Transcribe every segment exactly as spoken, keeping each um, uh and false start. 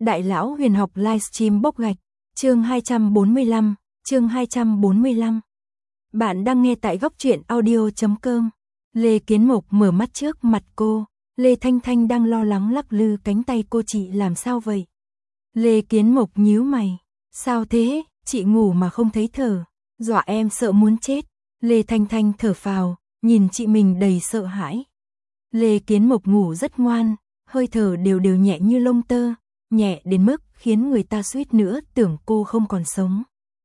Đại lão huyền học livestream bốc gạch, chương hai trăm bốn mươi lăm, chương hai trăm bốn mươi lăm. Bạn đang nghe tại góc truyện audio chấm com. Lê Kiến Mộc mở mắt trước mặt cô, Lê Thanh Thanh đang lo lắng lắc lư cánh tay cô. Chị làm sao vậy? Lê Kiến Mộc nhíu mày, sao thế, chị ngủ mà không thấy thở, dọa em sợ muốn chết. Lê Thanh Thanh thở phào, nhìn chị mình đầy sợ hãi. Lê Kiến Mộc ngủ rất ngoan, hơi thở đều đều nhẹ như lông tơ, nhẹ đến mức khiến người ta suýt nữa tưởng cô không còn sống.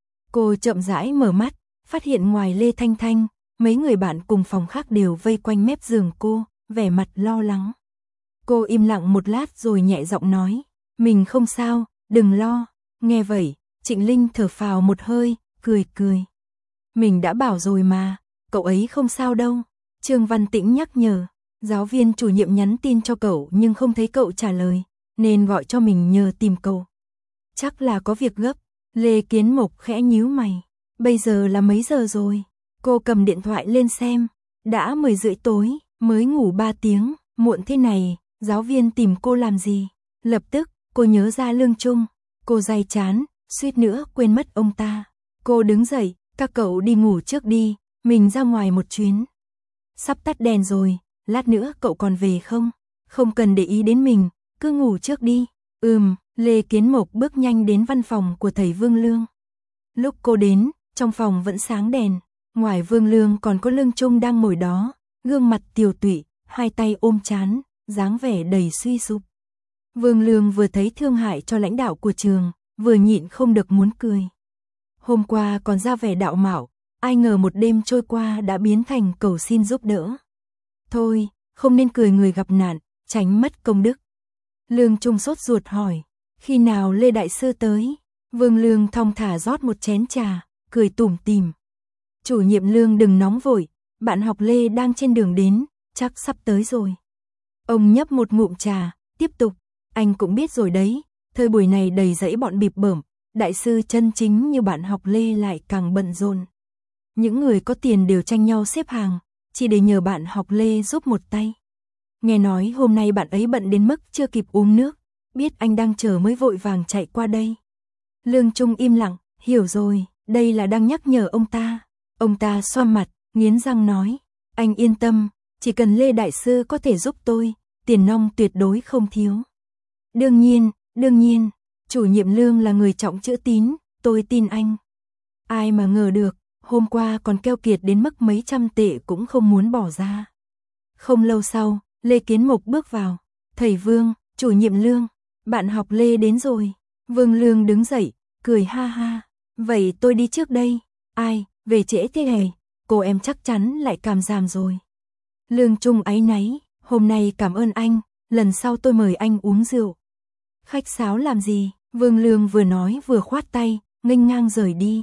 Cô chậm rãi mở mắt, phát hiện ngoài Lê Thanh Thanh, mấy người bạn cùng phòng khác đều vây quanh mép giường cô, vẻ mặt lo lắng. Cô im lặng một lát rồi nhẹ giọng nói, mình không sao, đừng lo. Nghe vậy, Trịnh Linh thở phào một hơi, cười cười. Mình đã bảo rồi mà, cậu ấy không sao đâu. Trương Văn Tĩnh nhắc nhở, giáo viên chủ nhiệm nhắn tin cho cậu nhưng không thấy cậu trả lời, nên gọi cho mình nhờ tìm cậu. Chắc là có việc gấp. Lê Kiến Mộc khẽ nhíu mày. Bây giờ là mấy giờ rồi? Cô cầm điện thoại lên xem. Đã mười rưỡi tối, mới ngủ ba tiếng, muộn thế này, giáo viên tìm cô làm gì? Lập tức, cô nhớ ra Lương Trung. Cô day chán, suýt nữa quên mất ông ta. Cô đứng dậy, các cậu đi ngủ trước đi, mình ra ngoài một chuyến. Sắp tắt đèn rồi, lát nữa cậu còn về không? Không cần để ý đến mình, cứ ngủ trước đi. Ừm, Lê Kiến Mộc bước nhanh đến văn phòng của thầy Vương Lương. Lúc cô đến, trong phòng vẫn sáng đèn, ngoài Vương Lương còn có Lương Trung đang ngồi đó, gương mặt tiều tụy, hai tay ôm trán, dáng vẻ đầy suy sụp. Vương Lương vừa thấy thương hại cho lãnh đạo của trường, vừa nhịn không được muốn cười. Hôm qua còn ra vẻ đạo mạo, ai ngờ một đêm trôi qua đã biến thành cầu xin giúp đỡ. Thôi, không nên cười người gặp nạn, tránh mất công đức. Lương Trung sốt ruột hỏi, khi nào Lê Đại Sư tới? Vương Lương thong thả rót một chén trà, cười tủm tỉm. Chủ nhiệm Lương đừng nóng vội, bạn học Lê đang trên đường đến, chắc sắp tới rồi. Ông nhấp một ngụm trà, tiếp tục, anh cũng biết rồi đấy, thời buổi này đầy rẫy bọn bịp bợm, đại sư chân chính như bạn học Lê lại càng bận rộn. Những người có tiền đều tranh nhau xếp hàng, chỉ để nhờ bạn học Lê giúp một tay. Nghe nói hôm nay bạn ấy bận đến mức chưa kịp uống nước, biết anh đang chờ mới vội vàng chạy qua đây. Lương Trung im lặng, hiểu rồi, đây là đang nhắc nhở ông ta. Ông ta xoa mặt, nghiến răng nói, anh yên tâm, chỉ cần Lê Đại Sư có thể giúp tôi, tiền nong tuyệt đối không thiếu. Đương nhiên, đương nhiên, chủ nhiệm Lương là người trọng chữ tín, tôi tin anh. Ai mà ngờ được, hôm qua còn keo kiệt đến mức mấy trăm tệ cũng không muốn bỏ ra. Không lâu sau, Lê Kiến Mộc bước vào, thầy Vương, chủ nhiệm Lương, bạn học Lê đến rồi. Vương Lương đứng dậy, cười ha ha, vậy tôi đi trước đây. Ai, về trễ thế hề, cô em chắc chắn lại cảm giảm rồi. Lương Trung áy náy, hôm nay cảm ơn anh, lần sau tôi mời anh uống rượu. Khách sáo làm gì? Vương Lương vừa nói vừa khoát tay, nghênh ngang rời đi.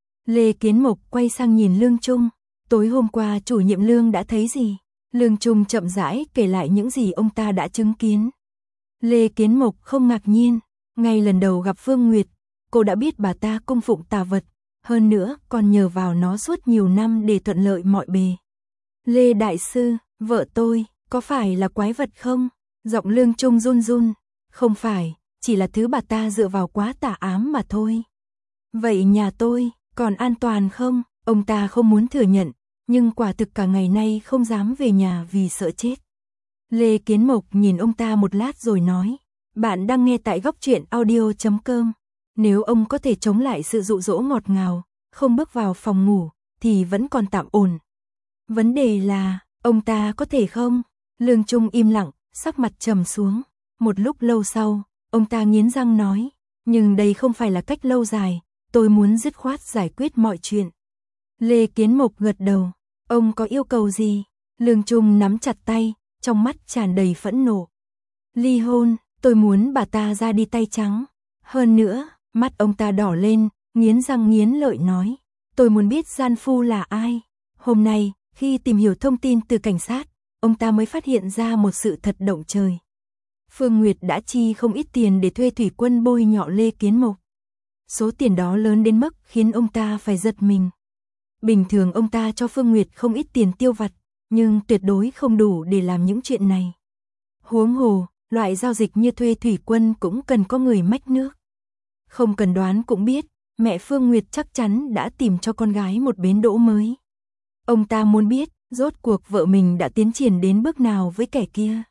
Lê Kiến Mộc quay sang nhìn Lương Trung, tối hôm qua chủ nhiệm Lương đã thấy gì? Lương Trung chậm rãi kể lại những gì ông ta đã chứng kiến. Lê Kiến Mộc không ngạc nhiên, ngay lần đầu gặp Phương Nguyệt, cô đã biết bà ta cung phụng tà vật, hơn nữa còn nhờ vào nó suốt nhiều năm để thuận lợi mọi bề. Lê Đại Sư, vợ tôi, có phải là quái vật không? Giọng Lương Trung run run, không phải, chỉ là thứ bà ta dựa vào quá tà ám mà thôi. Vậy nhà tôi, còn an toàn không? Ông ta không muốn thừa nhận, nhưng quả thực cả ngày nay không dám về nhà vì sợ chết. Lê Kiến Mộc nhìn ông ta một lát rồi nói, bạn đang nghe tại góc truyện audio chấm com. Nếu ông có thể chống lại sự dụ dỗ ngọt ngào, không bước vào phòng ngủ, thì vẫn còn tạm ổn. Vấn đề là, ông ta có thể không? Lương Trung im lặng, sắc mặt trầm xuống. Một lúc lâu sau, ông ta nghiến răng nói, nhưng đây không phải là cách lâu dài, tôi muốn dứt khoát giải quyết mọi chuyện. Lê Kiến Mộc gật đầu, ông có yêu cầu gì? Lương Trung nắm chặt tay, trong mắt tràn đầy phẫn nộ. Ly hôn, tôi muốn bà ta ra đi tay trắng. Hơn nữa, mắt ông ta đỏ lên, nghiến răng nghiến lợi nói, tôi muốn biết gian phu là ai. Hôm nay, khi tìm hiểu thông tin từ cảnh sát, ông ta mới phát hiện ra một sự thật động trời. Phương Nguyệt đã chi không ít tiền để thuê thủy quân bôi nhọ Lê Kiến Mộc. Số tiền đó lớn đến mức khiến ông ta phải giật mình. Bình thường ông ta cho Phương Nguyệt không ít tiền tiêu vặt, nhưng tuyệt đối không đủ để làm những chuyện này. Huống hồ, loại giao dịch như thuê thủy quân cũng cần có người mách nước. Không cần đoán cũng biết, mẹ Phương Nguyệt chắc chắn đã tìm cho con gái một bến đỗ mới. Ông ta muốn biết, rốt cuộc vợ mình đã tiến triển đến bước nào với kẻ kia.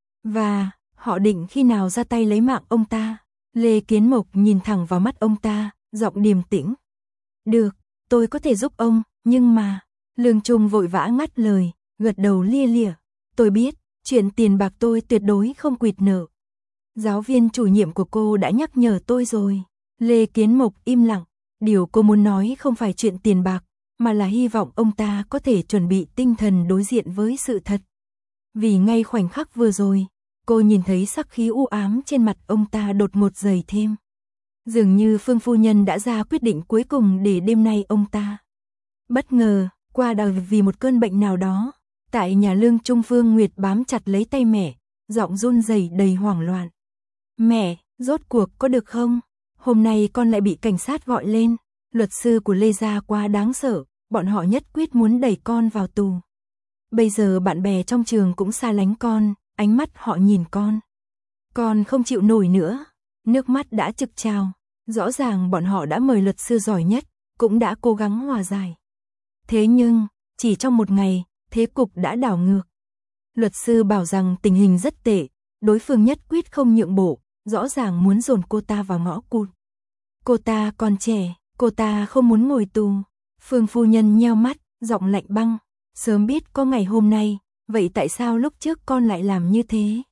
Và, họ định khi nào ra tay lấy mạng ông ta. Lê Kiến Mộc nhìn thẳng vào mắt ông ta, giọng điềm tĩnh. Được, tôi có thể giúp ông, nhưng mà... Lương Trung vội vã ngắt lời, gật đầu lia lịa. Tôi biết, chuyện tiền bạc tôi tuyệt đối không quỵt nợ. Giáo viên chủ nhiệm của cô đã nhắc nhở tôi rồi. Lê Kiến Mộc im lặng. Điều cô muốn nói không phải chuyện tiền bạc, mà là hy vọng ông ta có thể chuẩn bị tinh thần đối diện với sự thật. Vì ngay khoảnh khắc vừa rồi, cô nhìn thấy sắc khí u ám trên mặt ông ta đột ngột dày thêm. Dường như Phương phu nhân đã ra quyết định cuối cùng để đêm nay ông ta. Bất ngờ, qua đời vì một cơn bệnh nào đó, tại nhà Lương Trung Phương Nguyệt bám chặt lấy tay mẹ, giọng run rẩy đầy hoảng loạn. Mẹ, rốt cuộc có được không? Hôm nay con lại bị cảnh sát gọi lên, luật sư của Lê gia quá đáng sợ, bọn họ nhất quyết muốn đẩy con vào tù. Bây giờ bạn bè trong trường cũng xa lánh con, ánh mắt họ nhìn con. Con không chịu nổi nữa, nước mắt đã trực trào, rõ ràng bọn họ đã mời luật sư giỏi nhất, cũng đã cố gắng hòa giải. Thế nhưng, chỉ trong một ngày, thế cục đã đảo ngược. Luật sư bảo rằng tình hình rất tệ, đối phương nhất quyết không nhượng bộ, rõ ràng muốn dồn cô ta vào ngõ cụt. Cô ta còn trẻ, cô ta không muốn ngồi tù. Phương phu nhân nheo mắt, giọng lạnh băng. Sớm biết có ngày hôm nay, vậy tại sao lúc trước con lại làm như thế?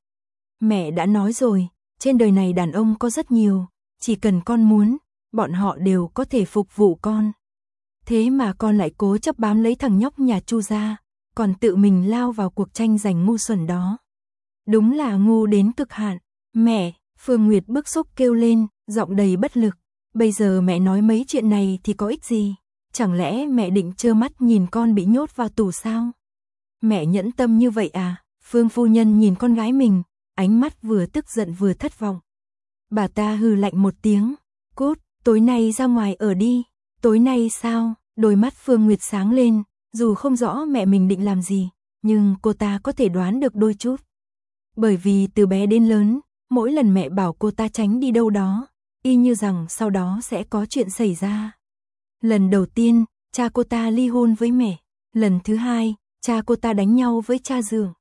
Mẹ đã nói rồi, trên đời này đàn ông có rất nhiều, chỉ cần con muốn, bọn họ đều có thể phục vụ con. Thế mà con lại cố chấp bám lấy thằng nhóc nhà Chu gia, còn tự mình lao vào cuộc tranh giành ngu xuẩn đó. Đúng là ngu đến cực hạn. Mẹ, Phương Nguyệt bức xúc kêu lên, giọng đầy bất lực. Bây giờ mẹ nói mấy chuyện này thì có ích gì? Chẳng lẽ mẹ định trơ mắt nhìn con bị nhốt vào tù sao? Mẹ nhẫn tâm như vậy à? Phương phu nhân nhìn con gái mình, ánh mắt vừa tức giận vừa thất vọng. Bà ta hừ lạnh một tiếng, cút, tối nay ra ngoài ở đi. Tối nay sao? Đôi mắt Phương Nguyệt sáng lên, dù không rõ mẹ mình định làm gì, nhưng cô ta có thể đoán được đôi chút. Bởi vì từ bé đến lớn, mỗi lần mẹ bảo cô ta tránh đi đâu đó, y như rằng sau đó sẽ có chuyện xảy ra. Lần đầu tiên, cha cô ta ly hôn với mẹ. Lần thứ hai, cha cô ta đánh nhau với cha dượng.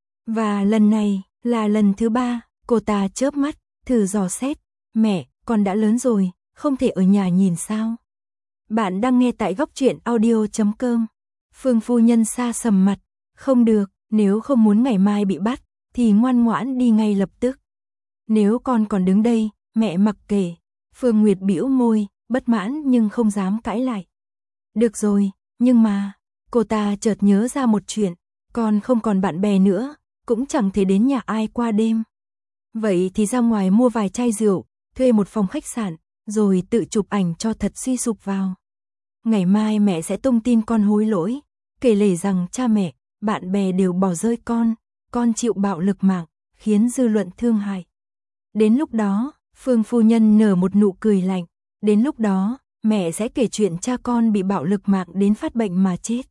Và lần này, là lần thứ ba, cô ta chớp mắt, thử dò xét. Mẹ, con đã lớn rồi, không thể ở nhà nhìn sao? Bạn đang nghe tại góc truyện audio chấm com. Phương phu nhân xa sầm mặt. Không được, nếu không muốn ngày mai bị bắt, thì ngoan ngoãn đi ngay lập tức. Nếu con còn đứng đây, mẹ mặc kệ. Phương Nguyệt bĩu môi, bất mãn nhưng không dám cãi lại. Được rồi, nhưng mà, cô ta chợt nhớ ra một chuyện, con không còn bạn bè nữa, cũng chẳng thể đến nhà ai qua đêm. Vậy thì ra ngoài mua vài chai rượu, thuê một phòng khách sạn, rồi tự chụp ảnh cho thật suy sụp vào. Ngày mai mẹ sẽ tung tin con hối lỗi, kể lể rằng cha mẹ, bạn bè đều bỏ rơi con, con chịu bạo lực mạng, khiến dư luận thương hại. Đến lúc đó, Phương phu nhân nở một nụ cười lạnh, đến lúc đó, mẹ sẽ kể chuyện cha con bị bạo lực mạng đến phát bệnh mà chết.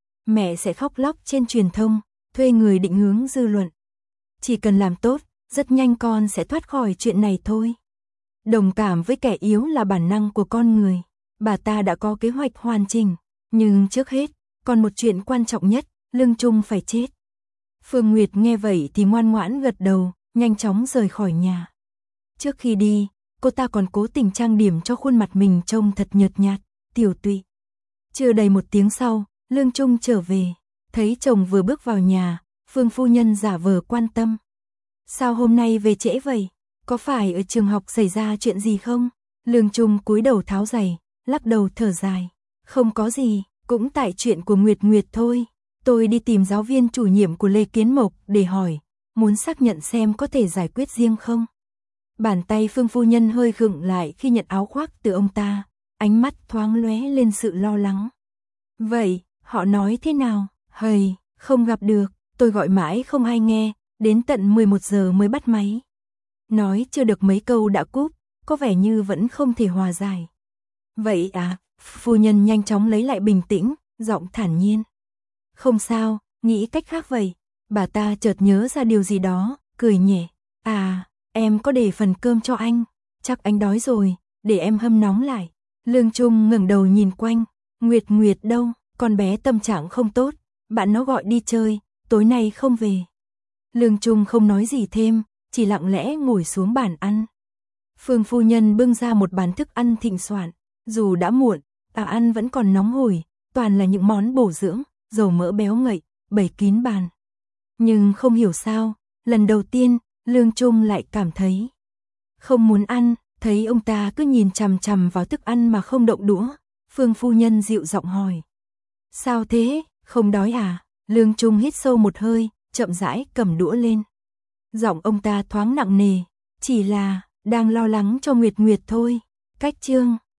Mẹ sẽ khóc lóc trên truyền thông, thuê người định hướng dư luận. Chỉ cần làm tốt, rất nhanh con sẽ thoát khỏi chuyện này thôi. Đồng cảm với kẻ yếu là bản năng của con người. Bà ta đã có kế hoạch hoàn chỉnh, nhưng trước hết, còn một chuyện quan trọng nhất, Lương Trung phải chết. Phương Nguyệt nghe vậy thì ngoan ngoãn gật đầu, nhanh chóng rời khỏi nhà. Trước khi đi, cô ta còn cố tình trang điểm cho khuôn mặt mình trông thật nhợt nhạt, tiểu tụy. Chưa đầy một tiếng sau, Lương Trung trở về, thấy chồng vừa bước vào nhà, Phương phu nhân giả vờ quan tâm. Sao hôm nay về trễ vậy? Có phải ở trường học xảy ra chuyện gì không? Lương Trung cúi đầu tháo giày, lắc đầu thở dài. Không có gì, cũng tại chuyện của Nguyệt Nguyệt thôi. Tôi đi tìm giáo viên chủ nhiệm của Lê Kiến Mộc để hỏi, muốn xác nhận xem có thể giải quyết riêng không. Bàn tay Phương phu nhân hơi khựng lại khi nhận áo khoác từ ông ta, ánh mắt thoáng lóe lên sự lo lắng. Vậy, họ nói thế nào? Hầy, không gặp được, tôi gọi mãi không ai nghe, đến tận mười một giờ mới bắt máy. Nói chưa được mấy câu đã cúp, có vẻ như vẫn không thể hòa giải. Vậy à, phu nhân nhanh chóng lấy lại bình tĩnh, giọng thản nhiên. Không sao, nghĩ cách khác vậy. Bà ta chợt nhớ ra điều gì đó, cười nhẹ. À, em có để phần cơm cho anh, chắc anh đói rồi, để em hâm nóng lại. Lương Trung ngẩng đầu nhìn quanh, Nguyệt Nguyệt đâu, con bé tâm trạng không tốt, bạn nó gọi đi chơi, tối nay không về. Lương Trung không nói gì thêm, chỉ lặng lẽ ngồi xuống bàn ăn. Phương phu nhân bưng ra một bàn thức ăn thịnh soạn, dù đã muộn, tạ ăn vẫn còn nóng hổi, toàn là những món bổ dưỡng, dầu mỡ béo ngậy, bày kín bàn. Nhưng không hiểu sao, lần đầu tiên, Lương Trung lại cảm thấy không muốn ăn, thấy ông ta cứ nhìn chằm chằm vào thức ăn mà không động đũa. Phương phu nhân dịu giọng hỏi. Sao thế, không đói à? Lương Trung hít sâu một hơi, chậm rãi cầm đũa lên. Giọng ông ta thoáng nặng nề, chỉ là đang lo lắng cho Nguyệt Nguyệt thôi. Cách chương